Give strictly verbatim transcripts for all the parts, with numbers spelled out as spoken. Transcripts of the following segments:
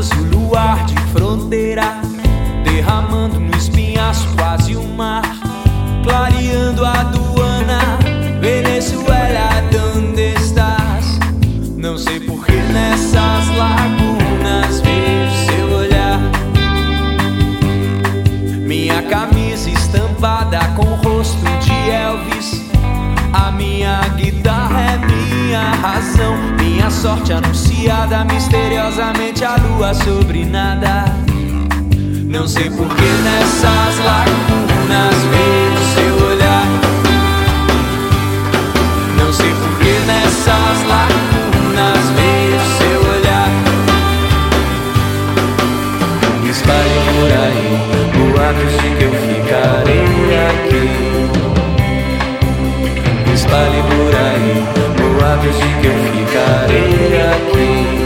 Desce o luar de fronteira, derramando no espinhaço quase o mar, clareando a aduana. Venezuela, ¿dónde estás? Não sei por que nessas lagunas vejo seu olhar. Minha camisa estampada com o rosto de Elvis, a minha guitarra é minha razão, minha sorte anunciada misteriosamente, a lua sobre nada. Não sei por que nessas lagunas vejo seu olhar. Não sei por que nessas lagunas vejo seu olhar. Me espalhe por aí boatos de que eu ficarei aqui. Me espalhe por aí boatos de que eu ficarei aqui.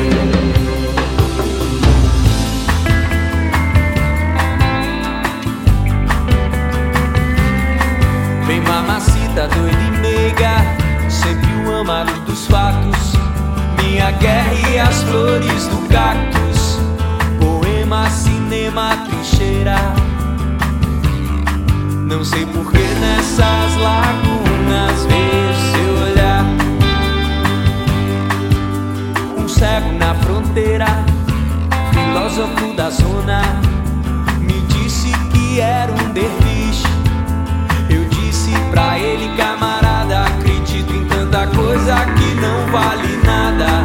Vem mamacita doida e meiga, sempre o amado dos fatos, minha guerra e as flores do cactus, poema, cinema, trincheira. Não sei por que nessas lagunas vejo seu olhar. Um cego na fronteira, filósofo da zona, me disse que era um derviche. Eu disse pra ele, camarada, acredito em tanta coisa que não vale nada.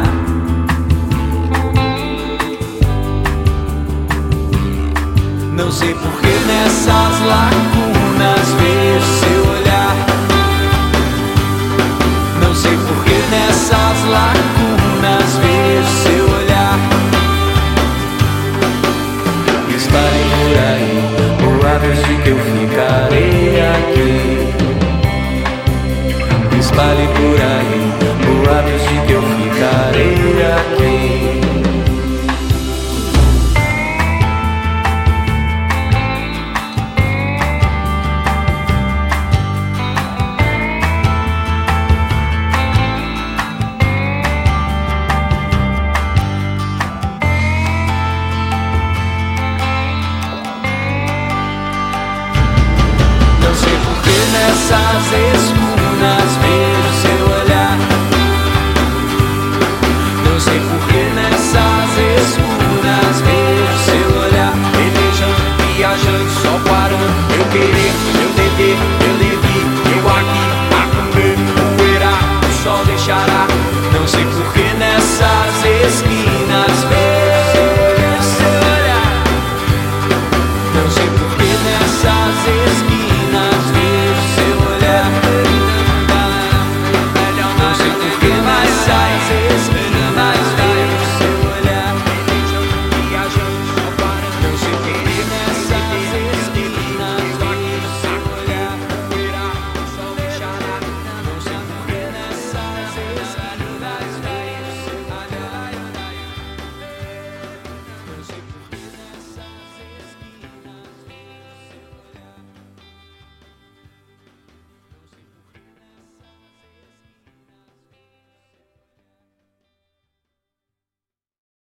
Não sei por que nessas lagunas vejo seu olhar. Não sei por que nessas lagunas vejo seu olhar. Me espalhe por aí boatos de que eu ficarei aqui. Me espalhe por aí boatos de que eu ficarei aqui. Não sei por que nessas